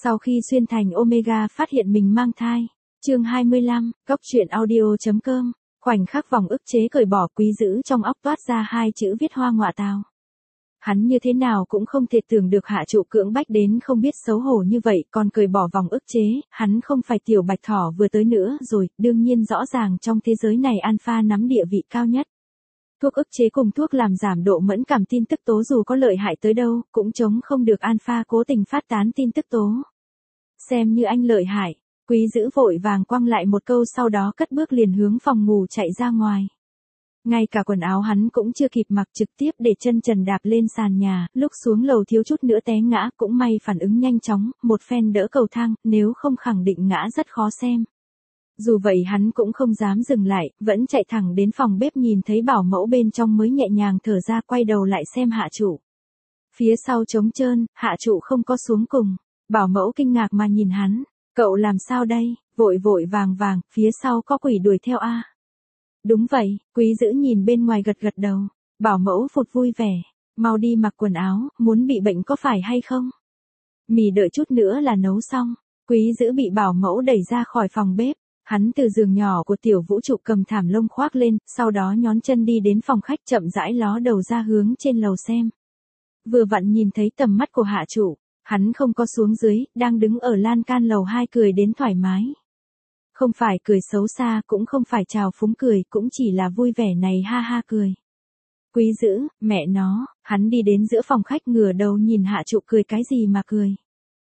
Sau khi xuyên thành Omega phát hiện mình mang thai. Chương 25, Cốc truyện audio.com. Khoảnh khắc vòng ức chế cởi bỏ, Quý Dữ trong óc toát ra hai chữ viết hoa ngọa tào. Hắn như thế nào cũng không thể tưởng được Hạ Trụ cưỡng bách đến không biết xấu hổ như vậy, còn cởi bỏ vòng ức chế, hắn không phải tiểu bạch thỏ vừa tới nữa rồi, đương nhiên rõ ràng trong thế giới này alpha nắm địa vị cao nhất. Thuốc ức chế cùng thuốc làm giảm độ mẫn cảm tin tức tố dù có lợi hại tới đâu, cũng chống không được alpha cố tình phát tán tin tức tố. Xem như anh lợi hại, Quý Dữ vội vàng quăng lại một câu, sau đó cất bước liền hướng phòng ngủ chạy ra ngoài. Ngay cả quần áo hắn cũng chưa kịp mặc, trực tiếp để chân trần đạp lên sàn nhà, lúc xuống lầu thiếu chút nữa té ngã, cũng may phản ứng nhanh chóng, một phen đỡ cầu thang, nếu không khẳng định ngã rất khó xem. Dù vậy hắn cũng không dám dừng lại, vẫn chạy thẳng đến phòng bếp, nhìn thấy bảo mẫu bên trong mới nhẹ nhàng thở ra, quay đầu lại xem Hạ Trụ. Phía sau trống trơn, Hạ Trụ không có xuống cùng. Bảo mẫu kinh ngạc mà nhìn hắn, cậu làm sao đây, vội vội vàng vàng, phía sau có quỷ đuổi theo a. Đúng vậy, Quý Dữ nhìn bên ngoài gật gật đầu. Bảo mẫu phụt vui vẻ, mau đi mặc quần áo, muốn bị bệnh có phải hay không? Mì đợi chút nữa là nấu xong. Quý Dữ bị bảo mẫu đẩy ra khỏi phòng bếp. Hắn từ giường nhỏ của tiểu vũ trụ cầm thảm lông khoác lên, sau đó nhón chân đi đến phòng khách, chậm rãi ló đầu ra hướng trên lầu xem. Vừa vặn nhìn thấy tầm mắt của Hạ Trụ, hắn không có xuống dưới, đang đứng ở lan can lầu 2 cười đến thoải mái. Không phải cười xấu xa, cũng không phải trào phúng cười, cũng chỉ là vui vẻ này ha ha cười. Quý Dữ, mẹ nó, hắn đi đến giữa phòng khách, ngửa đầu nhìn Hạ Trụ, cười cái gì mà cười.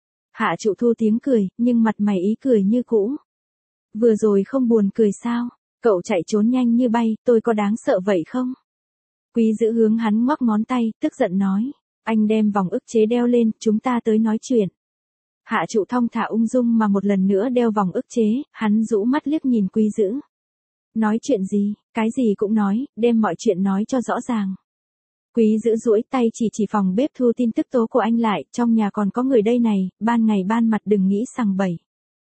Hạ Trụ thu tiếng cười, nhưng mặt mày ý cười như cũ. Vừa rồi không buồn cười sao, cậu chạy trốn nhanh như bay, tôi có đáng sợ vậy không? Quý Dữ hướng hắn ngoắc ngón tay, tức giận nói, anh đem vòng ức chế đeo lên, chúng ta tới nói chuyện. Hạ Trụ thong thả ung dung mà một lần nữa đeo vòng ức chế, hắn rũ mắt liếc nhìn Quý Dữ. Nói chuyện gì, cái gì cũng nói, đem mọi chuyện nói cho rõ ràng. Quý Dữ duỗi tay chỉ phòng bếp thu tin tức tố của anh lại, trong nhà còn có người đây này, ban ngày ban mặt đừng nghĩ sằng bậy.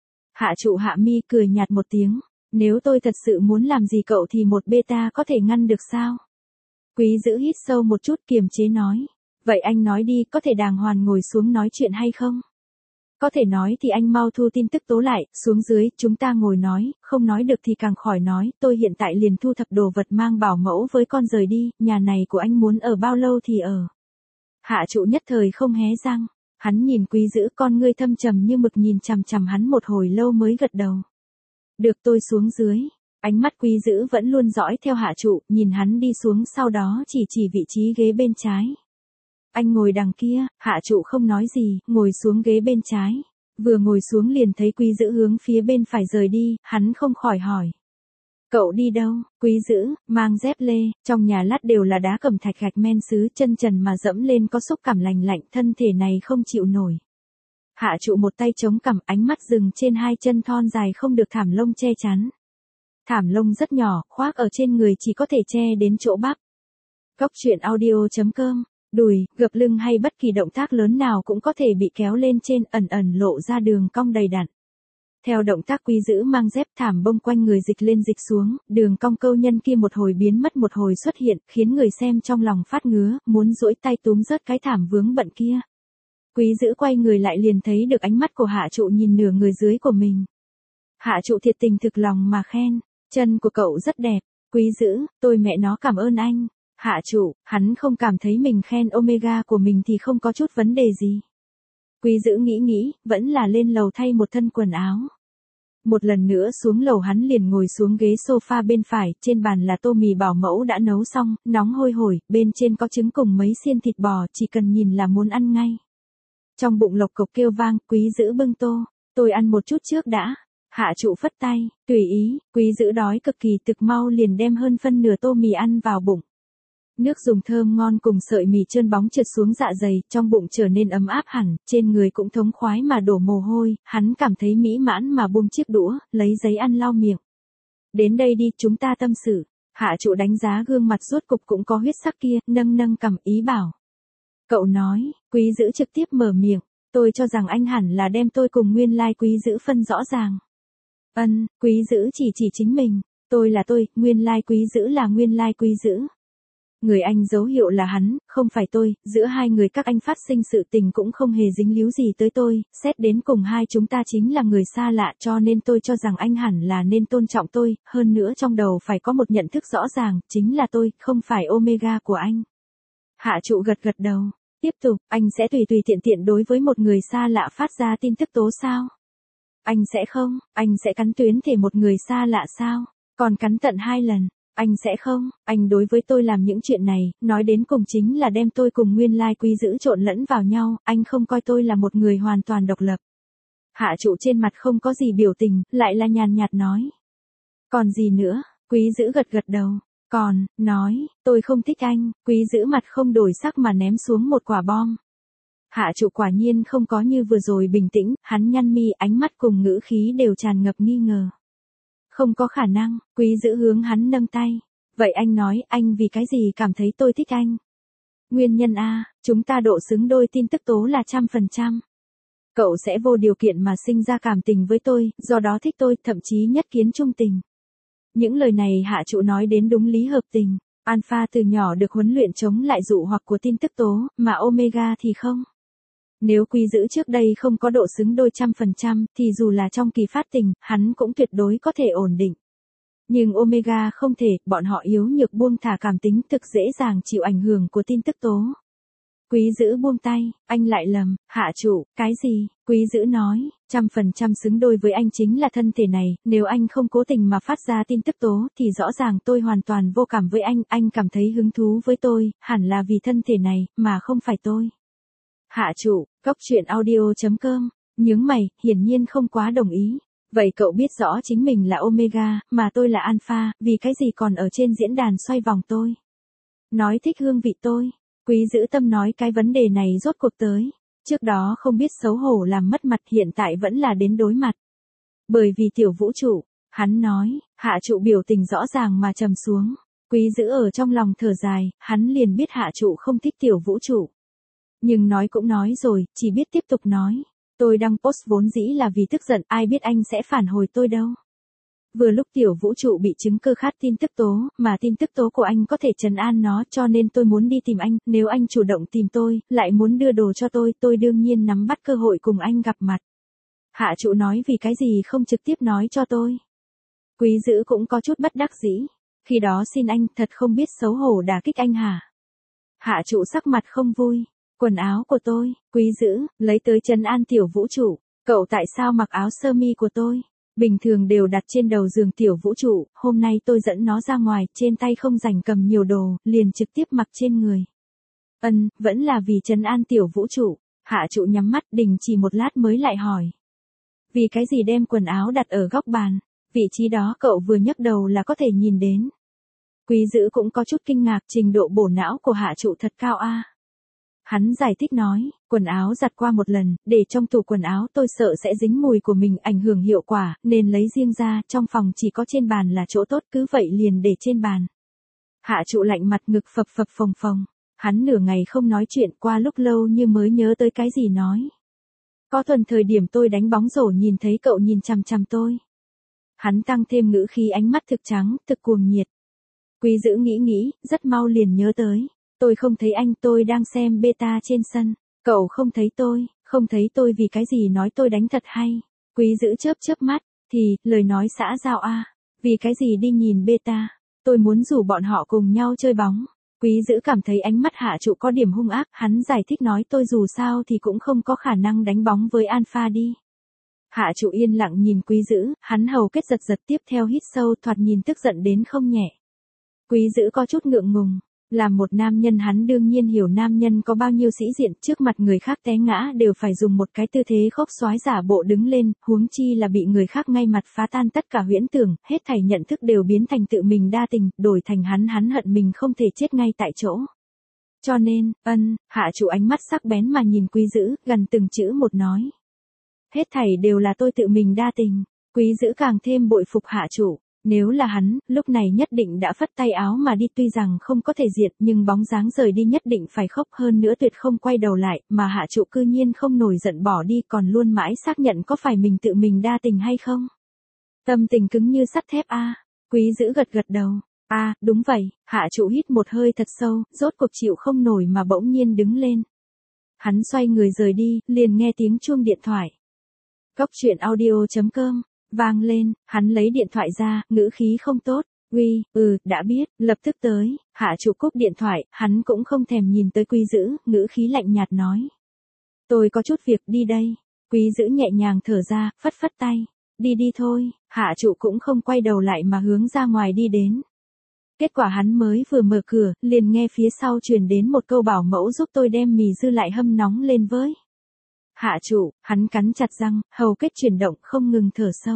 Hạ Trụ hạ mi cười nhạt một tiếng, nếu tôi thật sự muốn làm gì cậu thì một beta có thể ngăn được sao? Quý Dữ hít sâu một chút, kiềm chế nói, vậy anh nói đi, có thể đàng hoàng ngồi xuống nói chuyện hay không? Có thể nói thì anh mau thu tin tức tố lại, xuống dưới, chúng ta ngồi nói, không nói được thì càng khỏi nói, tôi hiện tại liền thu thập đồ vật mang bảo mẫu với con rời đi, nhà này của anh muốn ở bao lâu thì ở. Hạ Trụ nhất thời không hé răng, hắn nhìn Quý Dữ, con ngươi thâm trầm như mực nhìn chằm chằm hắn một hồi lâu mới gật đầu. Được, tôi xuống dưới. Ánh mắt Quý Dữ vẫn luôn dõi theo Hạ Trụ, nhìn hắn đi xuống, sau đó chỉ vị trí ghế bên trái. Anh ngồi đằng kia, Hạ Trụ không nói gì, ngồi xuống ghế bên trái. Vừa ngồi xuống liền thấy Quý Dữ hướng phía bên phải rời đi, hắn không khỏi hỏi. Cậu đi đâu? Quý Dữ, mang dép lê, trong nhà lát đều là đá cẩm thạch gạch men sứ, chân trần mà dẫm lên có xúc cảm lành lạnh, thân thể này không chịu nổi. Hạ Trụ một tay chống cằm, ánh mắt dừng trên hai chân thon dài không được thảm lông che chắn. Thảm lông rất nhỏ, khoác ở trên người chỉ có thể che đến chỗ bắp. Cốc truyện audio.com. Đùi, gập lưng hay bất kỳ động tác lớn nào cũng có thể bị kéo lên trên, ẩn lộ ra đường cong đầy đặn. Theo động tác Quý Dữ mang dép, thảm bông quanh người dịch lên dịch xuống, đường cong câu nhân kia một hồi biến mất một hồi xuất hiện, khiến người xem trong lòng phát ngứa, muốn duỗi tay túm rớt cái thảm vướng bận kia. Quý Dữ quay người lại liền thấy được ánh mắt của Hạ Trụ nhìn nửa người dưới của mình. Hạ Trụ thiệt tình thực lòng mà khen, chân của cậu rất đẹp. Quý Dữ, tôi mẹ nó cảm ơn anh. Hạ Trụ, hắn không cảm thấy mình khen Omega của mình thì không có chút vấn đề gì. Quý Dữ nghĩ, vẫn là lên lầu thay một thân quần áo. Một lần nữa xuống lầu hắn liền ngồi xuống ghế sofa bên phải, trên bàn là tô mì bảo mẫu đã nấu xong, nóng hôi hổi, bên trên có trứng cùng mấy xiên thịt bò, chỉ cần nhìn là muốn ăn ngay. Trong bụng lộc cộc kêu vang, Quý Dữ bưng tô, tôi ăn một chút trước đã. Hạ Trụ phất tay, tùy ý, Quý Dữ đói cực kỳ, thực mau liền đem hơn phân nửa tô mì ăn vào bụng. Nước dùng thơm ngon cùng sợi mì trơn bóng trượt xuống dạ dày, trong bụng trở nên ấm áp hẳn, trên người cũng thống khoái mà đổ mồ hôi, hắn cảm thấy mỹ mãn mà buông chiếc đũa, lấy giấy ăn lau miệng. Đến đây đi, chúng ta tâm sự. Hạ Trụ đánh giá gương mặt rốt cục cũng có huyết sắc kia, nâng cằm ý bảo. Cậu nói, Quý Dữ trực tiếp mở miệng, tôi cho rằng anh hẳn là đem tôi cùng nguyên lai Quý Dữ phân rõ ràng. Quý Dữ chỉ chính mình, tôi là tôi, nguyên lai Quý Dữ là nguyên lai Quý Dữ. Người anh dấu hiệu là hắn, không phải tôi, giữa hai người các anh phát sinh sự tình cũng không hề dính líu gì tới tôi, xét đến cùng hai chúng ta chính là người xa lạ cho nên tôi cho rằng anh hẳn là nên tôn trọng tôi, hơn nữa trong đầu phải có một nhận thức rõ ràng, chính là tôi, không phải Omega của anh. Hạ trụ gật gật đầu, tiếp tục, anh sẽ tùy tùy tiện tiện đối với một người xa lạ phát ra tin tức tố sao? Anh sẽ không, anh sẽ cắn tuyến thể một người xa lạ sao? Còn cắn tận 2 lần. Anh sẽ không, anh đối với tôi làm những chuyện này, nói đến cùng chính là đem tôi cùng nguyên lai quý giữ trộn lẫn vào nhau, anh không coi tôi là một người hoàn toàn độc lập. Hạ trụ trên mặt không có gì biểu tình, lại là nhàn nhạt nói. Còn gì nữa, quý giữ gật gật đầu, còn, nói, tôi không thích anh, quý giữ mặt không đổi sắc mà ném xuống một quả bom. Hạ trụ quả nhiên không có như vừa rồi bình tĩnh, hắn nhăn mi, ánh mắt cùng ngữ khí đều tràn ngập nghi ngờ. Không có khả năng, quý giữ hướng hắn nâng tay. Vậy anh nói, anh vì cái gì cảm thấy tôi thích anh? Nguyên nhân A, chúng ta độ xứng đôi tin tức tố là 100%. Cậu sẽ vô điều kiện mà sinh ra cảm tình với tôi, do đó thích tôi, thậm chí nhất kiến trung tình. Những lời này hạ trụ nói đến đúng lý hợp tình. Alpha từ nhỏ được huấn luyện chống lại dụ hoặc của tin tức tố, mà Omega thì không. Nếu quý giữ trước đây không có độ xứng đôi 100%, thì dù là trong kỳ phát tình, hắn cũng tuyệt đối có thể ổn định. Nhưng Omega không thể, bọn họ yếu nhược buông thả cảm tính thực dễ dàng chịu ảnh hưởng của tin tức tố. Quý giữ buông tay, anh lại lầm, hạ trụ, cái gì, quý giữ nói, 100% xứng đôi với anh chính là thân thể này, nếu anh không cố tình mà phát ra tin tức tố thì rõ ràng tôi hoàn toàn vô cảm với anh cảm thấy hứng thú với tôi, hẳn là vì thân thể này, mà không phải tôi. Hạ trụ, góc chuyện audio.com, nhướng mày, hiển nhiên không quá đồng ý. Vậy cậu biết rõ chính mình là Omega, mà tôi là Alpha, vì cái gì còn ở trên diễn đàn xoay vòng tôi? Nói thích hương vị tôi. Quý giữ tâm nói cái vấn đề này rốt cuộc tới. Trước đó không biết xấu hổ làm mất mặt, hiện tại vẫn là đến đối mặt. Bởi vì tiểu vũ trụ, hắn nói, hạ trụ biểu tình rõ ràng mà trầm xuống. Quý giữ ở trong lòng thở dài, hắn liền biết hạ trụ không thích tiểu vũ trụ. Nhưng nói cũng nói rồi, chỉ biết tiếp tục nói. Tôi đăng post vốn dĩ là vì tức giận, ai biết anh sẽ phản hồi tôi đâu. Vừa lúc tiểu vũ trụ bị chứng cơ khát tin tức tố, mà tin tức tố của anh có thể trấn an nó, cho nên tôi muốn đi tìm anh, nếu anh chủ động tìm tôi, lại muốn đưa đồ cho tôi đương nhiên nắm bắt cơ hội cùng anh gặp mặt. Hạ trụ nói vì cái gì không trực tiếp nói cho tôi. Quý giữ cũng có chút bất đắc dĩ. Khi đó xin anh, thật không biết xấu hổ đả kích anh hả? Hạ trụ sắc mặt không vui. Quần áo của tôi, quý giữ, lấy tới trấn an tiểu vũ trụ. Cậu tại sao mặc áo sơ mi của tôi? Bình thường đều đặt trên đầu giường tiểu vũ trụ, hôm nay tôi dẫn nó ra ngoài, trên tay không rảnh cầm nhiều đồ, liền trực tiếp mặc trên người. Vẫn là vì trấn an tiểu vũ trụ. Hạ trụ nhắm mắt đình chỉ một lát mới lại hỏi. Vì cái gì đem quần áo đặt ở góc bàn? Vị trí đó cậu vừa nhấc đầu là có thể nhìn đến. Quý giữ cũng có chút kinh ngạc, trình độ bổ não của hạ trụ thật cao a. Hắn giải thích nói, quần áo giặt qua một lần, để trong tủ quần áo tôi sợ sẽ dính mùi của mình ảnh hưởng hiệu quả, nên lấy riêng ra, trong phòng chỉ có trên bàn là chỗ tốt, cứ vậy liền để trên bàn. Hạ trụ lạnh mặt, ngực phập phập phồng phồng. Hắn nửa ngày không nói chuyện, qua lúc lâu như mới nhớ tới cái gì nói. Có tuần thời điểm tôi đánh bóng rổ nhìn thấy cậu nhìn chằm chằm tôi. Hắn tăng thêm ngữ khí, ánh mắt thực trắng, thực cuồng nhiệt. Quý giữ nghĩ, rất mau liền nhớ tới. Tôi không thấy anh, tôi đang xem beta trên sân. Cậu không thấy tôi vì cái gì nói tôi đánh thật hay. Quý giữ chớp mắt, thì, lời nói xã giao a. Vì cái gì đi nhìn beta. Tôi muốn rủ bọn họ cùng nhau chơi bóng. Quý giữ cảm thấy ánh mắt hạ trụ có điểm hung ác, hắn giải thích nói tôi dù sao thì cũng không có khả năng đánh bóng với Alpha đi. Hạ trụ yên lặng nhìn quý giữ, hắn hầu kết giật tiếp theo hít sâu, thoạt nhìn tức giận đến không nhẹ. Quý giữ có chút ngượng ngùng. Làm một nam nhân hắn đương nhiên hiểu nam nhân có bao nhiêu sĩ diện, trước mặt người khác té ngã đều phải dùng một cái tư thế khốc xoái giả bộ đứng lên, huống chi là bị người khác ngay mặt phá tan tất cả huyễn tưởng, hết thảy nhận thức đều biến thành tự mình đa tình, đổi thành hắn hận mình không thể chết ngay tại chỗ. Cho nên, hạ trụ ánh mắt sắc bén mà nhìn quý giữ, gần từng chữ một nói. Hết thảy đều là tôi tự mình đa tình. Quý giữ càng thêm bội phục hạ trụ. Nếu là hắn, lúc này nhất định đã phất tay áo mà đi, tuy rằng không có thể diệt, nhưng bóng dáng rời đi nhất định phải khóc, hơn nữa tuyệt không quay đầu lại, mà hạ trụ cư nhiên không nổi giận bỏ đi, còn luôn mãi xác nhận có phải mình tự mình đa tình hay không. Tâm tình cứng như sắt thép a. Quý giữ gật đầu. À, đúng vậy, hạ trụ hít một hơi thật sâu, rốt cuộc chịu không nổi mà bỗng nhiên đứng lên. Hắn xoay người rời đi, liền nghe tiếng chuông điện thoại. Cốc truyện audio.com, vang lên, hắn lấy điện thoại ra, ngữ khí không tốt. Uy, đã biết, lập tức tới. Hạ trụ cúp điện thoại, hắn cũng không thèm nhìn tới Quý Dữ, ngữ khí lạnh nhạt nói. Tôi có chút việc đi đây. Quý Dữ nhẹ nhàng thở ra, phất phất tay. Đi đi thôi, hạ trụ cũng không quay đầu lại mà hướng ra ngoài đi đến. Kết quả hắn mới vừa mở cửa, liền nghe phía sau truyền đến một câu bảo mẫu giúp tôi đem mì dư lại hâm nóng lên với. Hạ trụ, hắn cắn chặt răng, hầu kết chuyển động không ngừng thở sâu.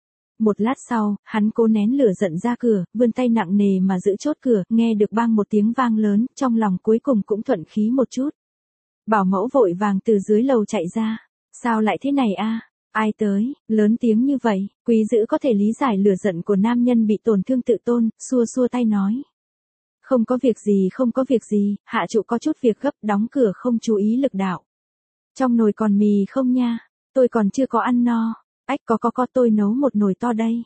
Một lát sau, hắn cố nén lửa giận ra cửa, vươn tay nặng nề mà giữ chốt cửa, nghe được bang một tiếng vang lớn, trong lòng cuối cùng cũng thuận khí một chút. Bảo mẫu vội vàng từ dưới lầu chạy ra. Sao lại thế này a? Ai tới, lớn tiếng như vậy, Quý Dữ có thể lý giải lửa giận của nam nhân bị tổn thương tự tôn, xua xua tay nói. Không có việc gì, không có việc gì, hạ trụ có chút việc gấp, đóng cửa không chú ý lực đạo. Trong nồi còn mì không nha, tôi còn chưa có ăn no. Ách có tôi nấu một nồi to đây.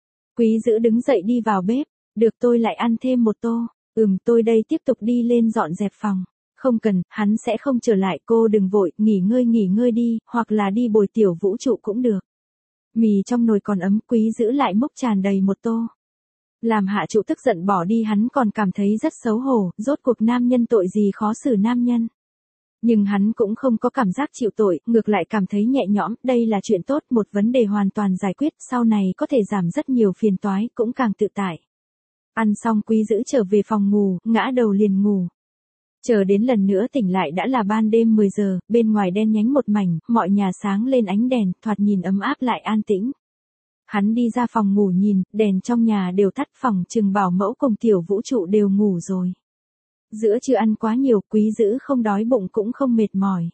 Quý Dữ đứng dậy đi vào bếp, được tôi lại ăn thêm một tô. Tôi đây tiếp tục đi lên dọn dẹp phòng. Không cần, hắn sẽ không trở lại, cô đừng vội, nghỉ ngơi đi, hoặc là đi bồi tiểu vũ trụ cũng được. Mì trong nồi còn ấm, Quý Dữ lại múc tràn đầy một tô. Làm hạ trụ tức giận bỏ đi, hắn còn cảm thấy rất xấu hổ, rốt cuộc nam nhân tội gì khó xử nam nhân. Nhưng hắn cũng không có cảm giác chịu tội, ngược lại cảm thấy nhẹ nhõm, đây là chuyện tốt, một vấn đề hoàn toàn giải quyết, sau này có thể giảm rất nhiều phiền toái, cũng càng tự tại. Ăn xong Quý Dữ trở về phòng ngủ, ngã đầu liền ngủ. Chờ đến lần nữa tỉnh lại đã là ban đêm 10 giờ, bên ngoài đen nhánh một mảnh, mọi nhà sáng lên ánh đèn, thoạt nhìn ấm áp lại an tĩnh. Hắn đi ra phòng ngủ nhìn, đèn trong nhà đều tắt, phòng trừng bảo mẫu cùng tiểu vũ trụ đều ngủ rồi. Giữa trưa ăn quá nhiều, Quý Dữ không đói bụng cũng không mệt mỏi.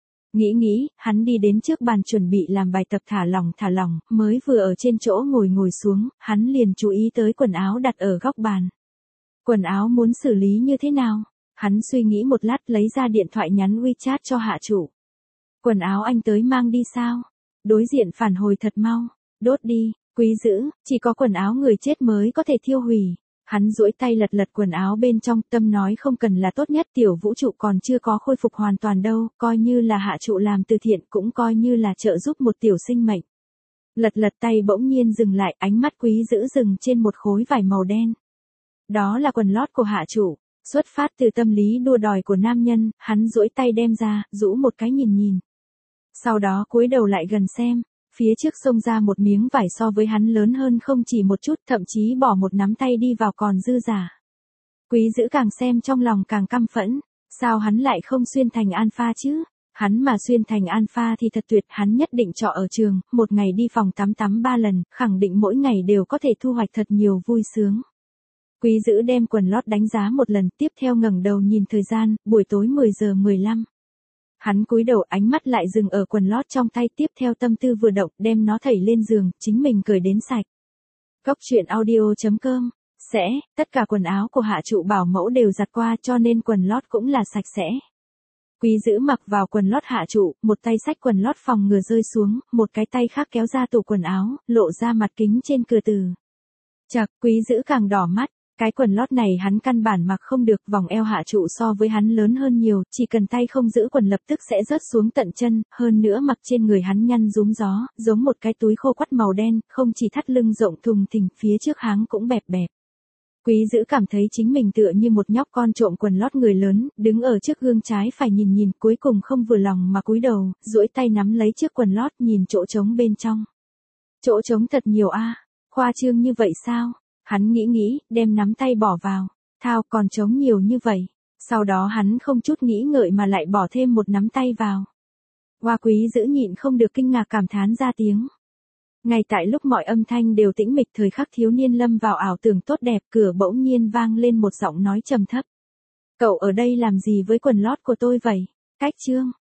Nghĩ, hắn đi đến trước bàn chuẩn bị làm bài tập thả lỏng, mới vừa ở trên chỗ ngồi xuống, hắn liền chú ý tới quần áo đặt ở góc bàn. Quần áo muốn xử lý như thế nào? Hắn suy nghĩ một lát lấy ra điện thoại nhắn WeChat cho hạ trụ. Quần áo anh tới mang đi sao? Đối diện phản hồi thật mau. Đốt đi, Quý Dữ, chỉ có quần áo người chết mới có thể thiêu hủy. Hắn duỗi tay lật quần áo bên trong, tâm nói không cần là tốt nhất, tiểu vũ trụ còn chưa có khôi phục hoàn toàn đâu, coi như là hạ trụ làm từ thiện, cũng coi như là trợ giúp một tiểu sinh mệnh. Lật tay bỗng nhiên dừng lại, ánh mắt Quý Dữ dừng trên một khối vải màu đen. Đó là quần lót của hạ trụ, xuất phát từ tâm lý đua đòi của nam nhân, hắn duỗi tay đem ra, rũ một cái nhìn. Sau đó cúi đầu lại gần xem. Phía trước xông ra một miếng vải so với hắn lớn hơn không chỉ một chút, thậm chí bỏ một nắm tay đi vào còn dư giả. Quý Dữ càng xem trong lòng càng căm phẫn, sao hắn lại không xuyên thành alpha chứ? Hắn mà xuyên thành alpha thì thật tuyệt, hắn nhất định trọ ở trường, một ngày đi phòng tắm 3 lần, khẳng định mỗi ngày đều có thể thu hoạch thật nhiều vui sướng. Quý Dữ đem quần lót đánh giá một lần, tiếp theo ngẩng đầu nhìn thời gian, buổi tối 10 giờ 15. Hắn cúi đầu, ánh mắt lại dừng ở quần lót trong tay, tiếp theo tâm tư vừa động, đem nó thảy lên giường, chính mình cởi đến sạch. Cốc truyện audio.com, tất cả quần áo của hạ trụ bảo mẫu đều giặt qua cho nên quần lót cũng là sạch sẽ. Quý Dữ mặc vào quần lót hạ trụ, một tay xách quần lót phòng ngừa rơi xuống, một cái tay khác kéo ra tủ quần áo, lộ ra mặt kính trên cửa từ. Chậc, Quý Dữ càng đỏ mắt. Cái quần lót này hắn căn bản mặc không được, vòng eo hạ trụ so với hắn lớn hơn nhiều, chỉ cần tay không giữ quần lập tức sẽ rớt xuống tận chân, hơn nữa mặc trên người hắn nhăn rúm gió, giống một cái túi khô quắt màu đen, không chỉ thắt lưng rộng thùng thình, phía trước háng cũng bẹp. Quý Dữ cảm thấy chính mình tựa như một nhóc con trộm quần lót người lớn, đứng ở trước gương trái phải nhìn, cuối cùng không vừa lòng mà cúi đầu, duỗi tay nắm lấy chiếc quần lót, nhìn chỗ trống bên trong. Chỗ trống thật nhiều a, khoa trương như vậy sao? Hắn nghĩ, đem nắm tay bỏ vào. Thao, còn trống nhiều như vậy. Sau đó hắn không chút nghĩ ngợi mà lại bỏ thêm một nắm tay vào. Hoa Quý Dữ nhịn không được kinh ngạc cảm thán ra tiếng. Ngay tại lúc mọi âm thanh đều tĩnh mịch, thời khắc thiếu niên lâm vào ảo tưởng tốt đẹp, cửa bỗng nhiên vang lên một giọng nói trầm thấp. Cậu ở đây làm gì với quần lót của tôi vậy? Cách chương.